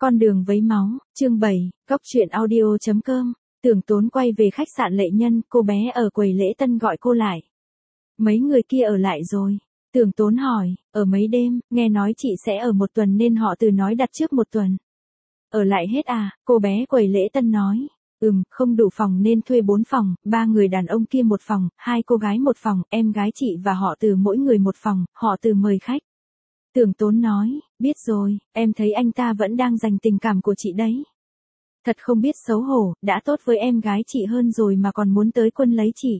Con đường vấy máu, chương 7, Cóc truyện audio.com. Tưởng Tốn quay về khách sạn Lệ Nhân, cô bé ở quầy lễ tân gọi cô lại. Mấy người kia ở lại rồi. Tưởng Tốn hỏi, ở mấy đêm, nghe nói chị sẽ ở 1 tuần nên họ từ nói đặt trước 1 tuần. Ở lại hết à, cô bé quầy lễ tân nói. Không đủ phòng nên thuê 4 phòng, 3 người đàn ông kia 1 phòng, 2 cô gái 1 phòng, em gái chị và họ từ mỗi người 1 phòng, họ từ mời khách. Tưởng Tốn nói, biết rồi, em thấy anh ta vẫn đang dành tình cảm của chị đấy. Thật không biết xấu hổ, đã tốt với em gái chị hơn rồi mà còn muốn tới quân lấy chị.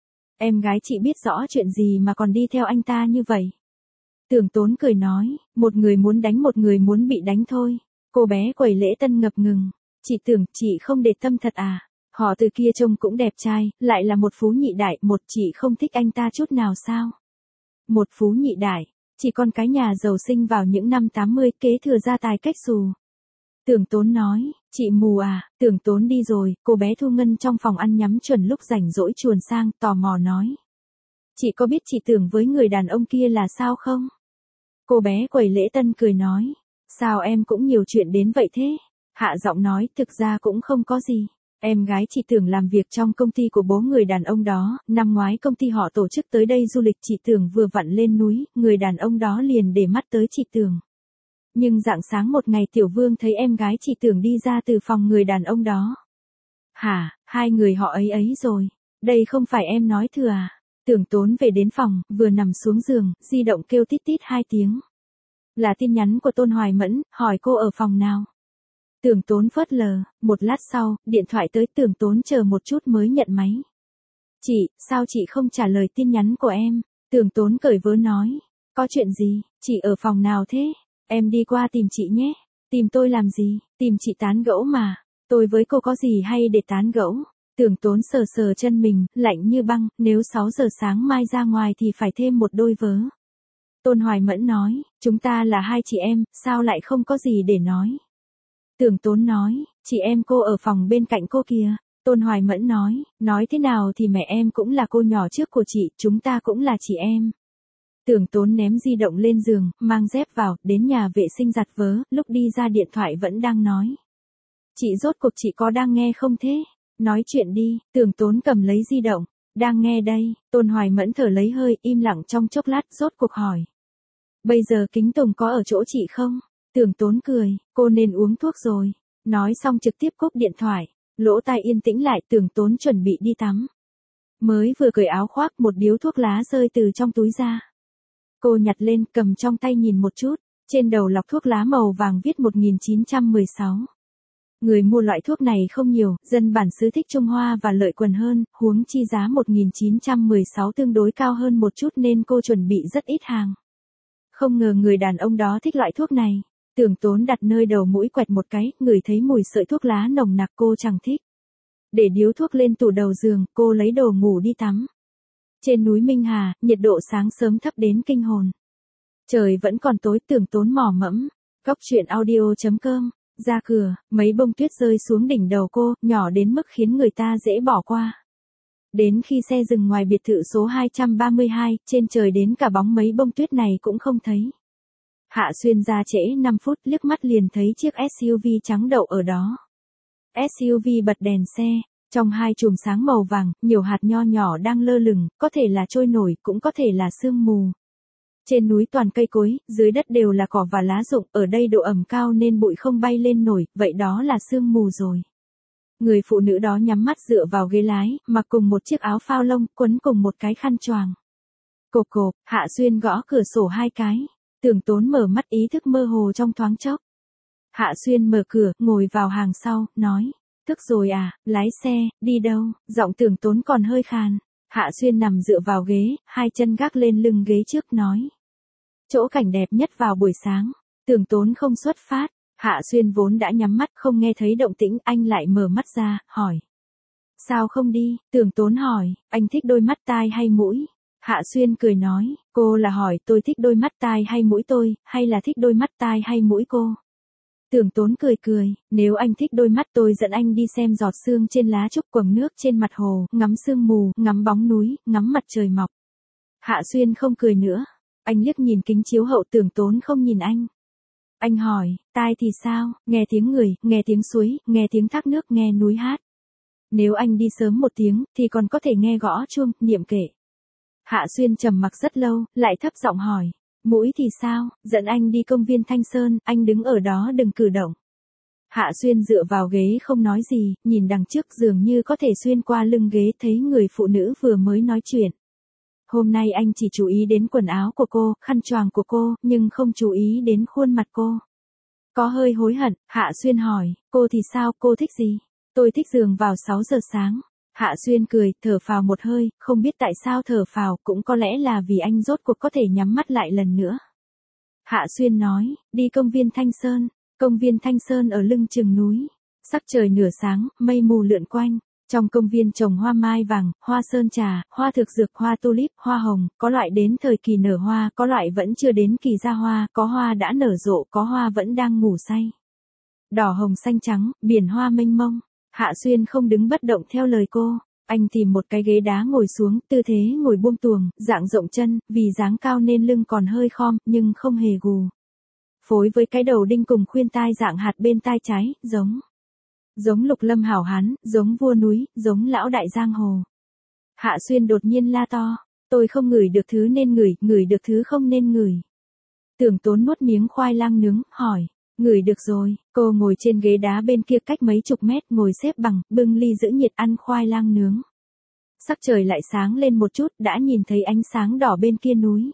Em gái chị biết rõ chuyện gì mà còn đi theo anh ta như vậy. Tưởng Tốn cười nói, một người muốn đánh một người muốn bị đánh thôi. Cô bé quầy lễ tân ngập ngừng. Chị tưởng chị không để tâm thật à? Họ từ kia trông cũng đẹp trai, lại là một phú nhị đại, một chị không thích anh ta chút nào sao? Một phú nhị đại. Chỉ con cái nhà giàu sinh vào những năm 80 kế thừa gia tài cách xù. Tưởng Tốn nói, chị mù à, Tưởng Tốn đi rồi, cô bé Thu Ngân trong phòng ăn nhắm chuẩn lúc rảnh rỗi chuồn sang, tò mò nói. Chị có biết chị Tưởng với người đàn ông kia là sao không? Cô bé quầy lễ tân cười nói, sao em cũng nhiều chuyện đến vậy thế? Hạ giọng nói, thực ra cũng không có gì. Em gái chị Tưởng làm việc trong công ty của bố người đàn ông đó, năm ngoái công ty họ tổ chức tới đây du lịch chị Tưởng vừa vặn lên núi, người đàn ông đó liền để mắt tới chị Tưởng. Nhưng rạng sáng một ngày Tiểu Vương thấy em gái chị Tưởng đi ra từ phòng người đàn ông đó. Hả, hai người họ ấy rồi, đây không phải em nói thừa à? Tưởng Tốn về đến phòng, vừa nằm xuống giường, di động kêu tít tít 2 tiếng. Là tin nhắn của Tôn Hoài Mẫn, hỏi cô ở phòng nào. Tưởng Tốn phớt lờ, một lát sau, điện thoại tới. Tưởng Tốn chờ một chút mới nhận máy. Chị, sao chị không trả lời tin nhắn của em? Tưởng Tốn cởi vớ nói. Có chuyện gì, chị ở phòng nào thế? Em đi qua tìm chị nhé. Tìm tôi làm gì, tìm chị tán gẫu mà. Tôi với cô có gì hay để tán gẫu? Tưởng Tốn sờ sờ chân mình, lạnh như băng, nếu 6 giờ sáng mai ra ngoài thì phải thêm một đôi vớ. Tôn Hoài Mẫn nói, chúng ta là 2 chị em, sao lại không có gì để nói? Tưởng Tốn nói, chị em cô ở phòng bên cạnh cô kìa. Tôn Hoài Mẫn nói thế nào thì mẹ em cũng là cô nhỏ trước của chị, chúng ta cũng là chị em. Tưởng Tốn ném di động lên giường, mang dép vào, đến nhà vệ sinh giặt vớ, lúc đi ra điện thoại vẫn đang nói. Chị rốt cuộc chị có đang nghe không thế? Nói chuyện đi. Tưởng Tốn cầm lấy di động. Đang nghe đây. Tôn Hoài Mẫn thở lấy hơi, im lặng trong chốc lát, rốt cuộc hỏi. Bây giờ Kính Tùng có ở chỗ chị không? Tưởng Tốn cười, cô nên uống thuốc rồi. Nói xong trực tiếp cúp điện thoại. Lỗ tai yên tĩnh lại. Tưởng Tốn chuẩn bị đi tắm. Mới vừa cởi áo khoác, một điếu thuốc lá rơi từ trong túi ra. Cô nhặt lên, cầm trong tay nhìn một chút. Trên đầu lọc thuốc lá màu vàng viết 1916. Người mua loại thuốc này không nhiều, dân bản xứ thích Trung Hoa và lợi quần hơn, huống chi giá 1916 tương đối cao hơn một chút nên cô chuẩn bị rất ít hàng. Không ngờ người đàn ông đó thích loại thuốc này. Tưởng Tốn đặt nơi đầu mũi quẹt một cái, ngửi thấy mùi sợi thuốc lá nồng nặc cô chẳng thích. Để điếu thuốc lên tủ đầu giường, cô lấy đồ ngủ đi tắm. Trên núi Minh Hà, nhiệt độ sáng sớm thấp đến kinh hồn. Trời vẫn còn tối. Tưởng Tốn mò mẫm. Cóc truyện audio.com. Ra cửa, mấy bông tuyết rơi xuống đỉnh đầu cô, nhỏ đến mức khiến người ta dễ bỏ qua. Đến khi xe dừng ngoài biệt thự số 232, trên trời đến cả bóng mấy bông tuyết này cũng không thấy. Hạ Xuyên ra trễ 5 phút, liếc mắt liền thấy chiếc SUV trắng đậu ở đó. SUV bật đèn xe, trong 2 chùm sáng màu vàng, nhiều hạt nho nhỏ đang lơ lửng, có thể là trôi nổi, cũng có thể là sương mù. Trên núi toàn cây cối, dưới đất đều là cỏ và lá rụng, ở đây độ ẩm cao nên bụi không bay lên nổi, vậy đó là sương mù rồi. Người phụ nữ đó nhắm mắt dựa vào ghế lái, mặc cùng một chiếc áo phao lông, quấn cùng một cái khăn choàng. Cộp cộp, Hạ Xuyên gõ cửa sổ 2 cái. Tưởng Tốn mở mắt, ý thức mơ hồ trong thoáng chốc. Hạ Xuyên mở cửa, ngồi vào hàng sau, nói. Thức rồi à, lái xe, đi đâu? Giọng Tưởng Tốn còn hơi khàn. Hạ Xuyên nằm dựa vào ghế, 2 chân gác lên lưng ghế trước nói. Chỗ cảnh đẹp nhất vào buổi sáng. Tưởng Tốn không xuất phát. Hạ Xuyên vốn đã nhắm mắt không nghe thấy động tĩnh, anh lại mở mắt ra, hỏi. Sao không đi? Tưởng Tốn hỏi, anh thích đôi mắt tai hay mũi? Hạ Xuyên cười nói, cô là hỏi tôi thích đôi mắt tai hay mũi tôi, hay là thích đôi mắt tai hay mũi cô? Tưởng Tốn cười, nếu anh thích đôi mắt tôi dẫn anh đi xem giọt sương trên lá trúc, quầng nước trên mặt hồ, ngắm sương mù, ngắm bóng núi, ngắm mặt trời mọc. Hạ Xuyên không cười nữa. Anh liếc nhìn kính chiếu hậu. Tưởng Tốn không nhìn anh. Anh hỏi, tai thì sao, nghe tiếng người, nghe tiếng suối, nghe tiếng thác nước, nghe núi hát. Nếu anh đi sớm một tiếng, thì còn có thể nghe gõ chuông, niệm kệ. Hạ Xuyên trầm mặc rất lâu, lại thấp giọng hỏi, mũi thì sao, dẫn anh đi công viên Thanh Sơn, anh đứng ở đó đừng cử động. Hạ Xuyên dựa vào ghế không nói gì, nhìn đằng trước dường như có thể xuyên qua lưng ghế thấy người phụ nữ vừa mới nói chuyện. Hôm nay anh chỉ chú ý đến quần áo của cô, khăn choàng của cô, nhưng không chú ý đến khuôn mặt cô. Có hơi hối hận, Hạ Xuyên hỏi, cô thì sao, cô thích gì? Tôi thích giường vào 6 giờ sáng. Hạ Xuyên cười, thở phào một hơi, không biết tại sao thở phào, cũng có lẽ là vì anh rốt cuộc có thể nhắm mắt lại lần nữa. Hạ Xuyên nói, đi công viên Thanh Sơn. Công viên Thanh Sơn ở lưng chừng núi. Sắc trời nửa sáng, mây mù lượn quanh. Trong công viên trồng hoa mai vàng, hoa sơn trà, hoa thực dược, hoa tulip, hoa hồng, có loại đến thời kỳ nở hoa, có loại vẫn chưa đến kỳ ra hoa, có hoa đã nở rộ, có hoa vẫn đang ngủ say. Đỏ hồng xanh trắng, biển hoa mênh mông. Hạ Xuyên không đứng bất động theo lời cô. Anh tìm một cái ghế đá ngồi xuống, tư thế ngồi buông tuồng, dạng rộng chân, vì dáng cao nên lưng còn hơi khom, nhưng không hề gù. Phối với cái đầu đinh cùng khuyên tai dạng hạt bên tai trái, giống Lục Lâm hảo hán, giống vua núi, giống lão đại giang hồ. Hạ Xuyên đột nhiên la to, tôi không ngửi được thứ nên ngửi, ngửi được thứ không nên ngửi. Tưởng Tốn nuốt miếng khoai lang nướng, hỏi, ngửi được rồi. Cô ngồi trên ghế đá bên kia cách mấy chục mét, ngồi xếp bằng, bưng ly giữ nhiệt ăn khoai lang nướng. Sắc trời lại sáng lên một chút, đã nhìn thấy ánh sáng đỏ bên kia núi.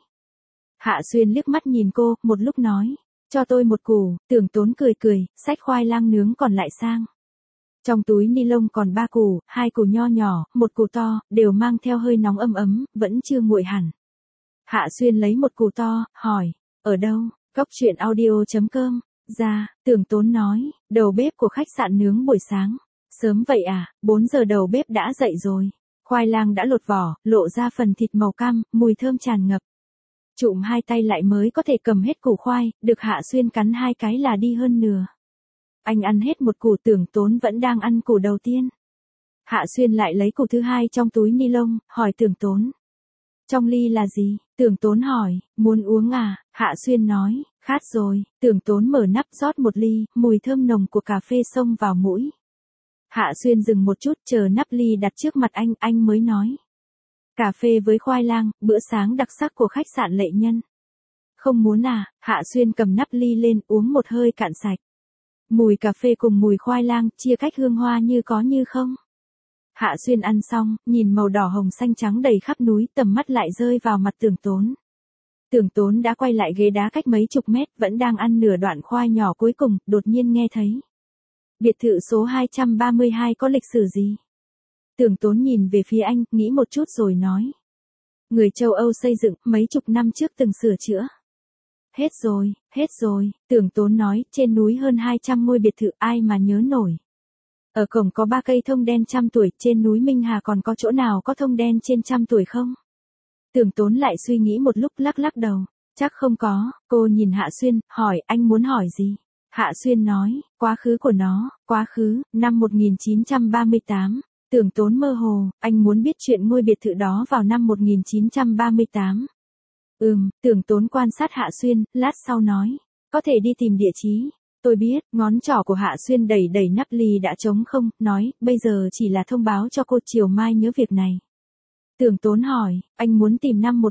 Hạ Xuyên liếc mắt nhìn cô, một lúc nói, cho tôi một củ. Tưởng Tốn cười cười, xách khoai lang nướng còn lại sang. Trong túi ni lông còn 3 củ, 2 củ nho nhỏ, 1 củ to, đều mang theo hơi nóng ấm ấm, vẫn chưa nguội hẳn. Hạ Xuyên lấy một củ to, hỏi, ở đâu? Góc truyện audio.com. Ra, Tưởng Tốn nói, đầu bếp của khách sạn nướng buổi sáng. Sớm vậy à, 4 giờ đầu bếp đã dậy rồi. Khoai lang đã lột vỏ, lộ ra phần thịt màu cam, mùi thơm tràn ngập. Trụm 2 tay lại mới có thể cầm hết củ khoai, được Hạ Xuyên cắn 2 cái là đi hơn nửa. Anh ăn hết một củ, Tưởng Tốn vẫn đang ăn củ đầu tiên. Hạ Xuyên lại lấy củ thứ 2 trong túi ni lông, hỏi Tưởng Tốn. Trong ly là gì? Tưởng Tốn hỏi, muốn uống à? Hạ Xuyên nói, khát rồi. Tưởng Tốn mở nắp rót một ly, mùi thơm nồng của cà phê xông vào mũi. Hạ Xuyên dừng một chút, chờ nắp ly đặt trước mặt anh mới nói. Cà phê với khoai lang, bữa sáng đặc sắc của khách sạn Lệ Nhân. Không muốn à? Hạ Xuyên cầm nắp ly lên, uống một hơi cạn sạch. Mùi cà phê cùng mùi khoai lang, chia cách hương hoa như có như không. Hạ Xuyên ăn xong, nhìn màu đỏ hồng xanh trắng đầy khắp núi, tầm mắt lại rơi vào mặt Tưởng Tốn. Tưởng Tốn đã quay lại ghế đá cách mấy chục mét, vẫn đang ăn nửa đoạn khoai nhỏ cuối cùng, đột nhiên nghe thấy. Biệt thự số 232 có lịch sử gì? Tưởng Tốn nhìn về phía anh, nghĩ một chút rồi nói. Người châu Âu xây dựng, mấy chục năm trước từng sửa chữa. Hết rồi, Tưởng Tốn nói, trên núi hơn 200 ngôi biệt thự ai mà nhớ nổi. Ở cổng có 3 cây thông đen 100 tuổi, trên núi Minh Hà còn có chỗ nào có thông đen trên 100 tuổi không? Tưởng Tốn lại suy nghĩ một lúc lắc đầu, chắc không có. Cô nhìn Hạ Xuyên, hỏi, anh muốn hỏi gì? Hạ Xuyên nói, quá khứ của nó, quá khứ, năm 1938. Tưởng Tốn mơ hồ, anh muốn biết chuyện ngôi biệt thự đó vào năm 1938. Tưởng Tốn quan sát Hạ Xuyên, lát sau nói, có thể đi tìm địa chí. Tôi biết, ngón trỏ của Hạ Xuyên đẩy nắp ly đã trống không, nói, bây giờ chỉ là thông báo cho cô chiều mai nhớ việc này. Tưởng Tốn hỏi, anh muốn tìm năm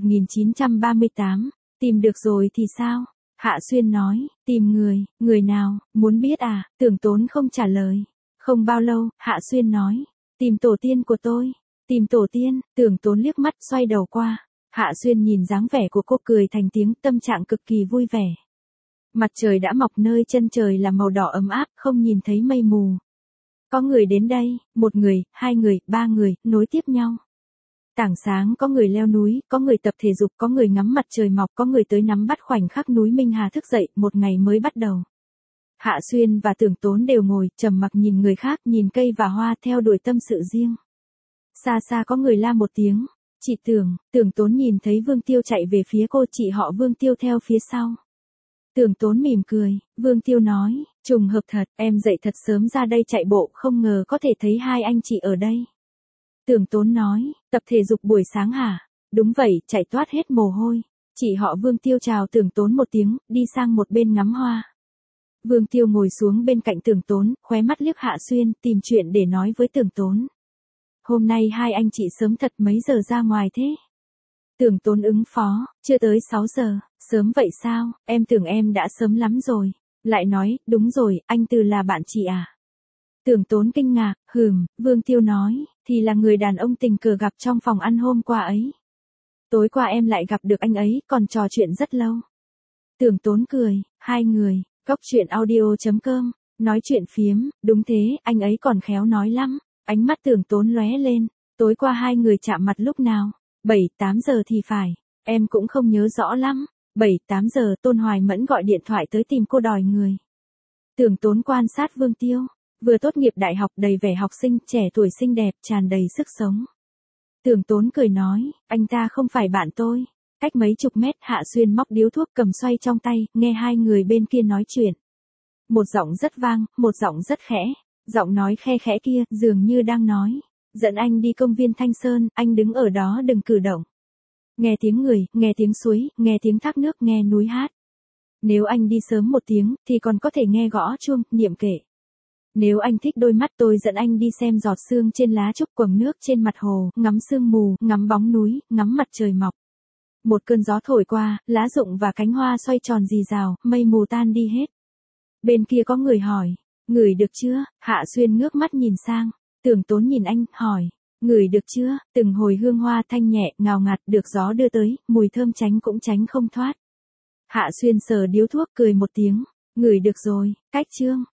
1938, tìm được rồi thì sao? Hạ Xuyên nói, tìm người nào, muốn biết à? Tưởng Tốn không trả lời. Không bao lâu, Hạ Xuyên nói, tìm tổ tiên của tôi. Tìm tổ tiên, Tưởng Tốn liếc mắt xoay đầu qua. Hạ Xuyên nhìn dáng vẻ của cô cười thành tiếng, tâm trạng cực kỳ vui vẻ. Mặt trời đã mọc, nơi chân trời là màu đỏ ấm áp, không nhìn thấy mây mù. Có người đến đây, 1 người, 2 người, 3 người, nối tiếp nhau. Tảng sáng có người leo núi, có người tập thể dục, có người ngắm mặt trời mọc, có người tới nắm bắt khoảnh khắc núi Minh Hà thức dậy, một ngày mới bắt đầu. Hạ Xuyên và Tưởng Tốn đều ngồi, trầm mặc nhìn người khác, nhìn cây và hoa, theo đuổi tâm sự riêng. Xa xa có người la một tiếng. Chị Tưởng Tốn nhìn thấy Vương Tiêu chạy về phía cô, chị họ Vương Tiêu theo phía sau. Tưởng Tốn mỉm cười, Vương Tiêu nói, trùng hợp thật, em dậy thật sớm ra đây chạy bộ, không ngờ có thể thấy hai anh chị ở đây. Tưởng Tốn nói, tập thể dục buổi sáng hả? Đúng vậy, chạy toát hết mồ hôi. Chị họ Vương Tiêu chào Tưởng Tốn một tiếng, đi sang một bên ngắm hoa. Vương Tiêu ngồi xuống bên cạnh Tưởng Tốn, khóe mắt liếc Hạ Xuyên, tìm chuyện để nói với Tưởng Tốn. Hôm nay hai anh chị sớm thật, mấy giờ ra ngoài thế? Tưởng Tốn ứng phó, chưa tới 6 giờ, sớm vậy sao, em tưởng em đã sớm lắm rồi. Lại nói, đúng rồi, anh Từ là bạn chị à? Tưởng Tốn kinh ngạc, Vương Tiêu nói, thì là người đàn ông tình cờ gặp trong phòng ăn hôm qua ấy. Tối qua em lại gặp được anh ấy, còn trò chuyện rất lâu. Tưởng Tốn cười, hai người, cóc truyện audio.com, nói chuyện phiếm, đúng thế, anh ấy còn khéo nói lắm. Ánh mắt Tưởng Tốn lóe lên, tối qua hai người chạm mặt lúc nào? 7-8 giờ thì phải, em cũng không nhớ rõ lắm. 7-8 giờ Tôn Hoài Mẫn gọi điện thoại tới tìm cô đòi người. Tưởng Tốn quan sát Vương Tiêu, vừa tốt nghiệp đại học đầy vẻ học sinh, trẻ tuổi xinh đẹp, tràn đầy sức sống. Tưởng Tốn cười nói, anh ta không phải bạn tôi. Cách mấy chục mét Hạ Xuyên móc điếu thuốc cầm xoay trong tay, nghe hai người bên kia nói chuyện. Một giọng rất vang, một giọng rất khẽ. Giọng nói khe khẽ kia, dường như đang nói. Dẫn anh đi công viên Thanh Sơn, anh đứng ở đó đừng cử động. Nghe tiếng người, nghe tiếng suối, nghe tiếng thác nước, nghe núi hát. Nếu anh đi sớm một tiếng, thì còn có thể nghe gõ chuông, niệm kệ. Nếu anh thích đôi mắt tôi dẫn anh đi xem giọt sương trên lá trúc, quầng nước trên mặt hồ, ngắm sương mù, ngắm bóng núi, ngắm mặt trời mọc. Một cơn gió thổi qua, lá rụng và cánh hoa xoay tròn rì rào, mây mù tan đi hết. Bên kia có người hỏi, ngửi được chưa? Hạ Xuyên ngước mắt nhìn sang, Tưởng Tốn nhìn anh, hỏi, ngửi được chưa? Từng hồi hương hoa thanh nhẹ, ngào ngạt được gió đưa tới, mùi thơm tránh cũng tránh không thoát. Hạ Xuyên sờ điếu thuốc cười một tiếng, ngửi được rồi, cách chương.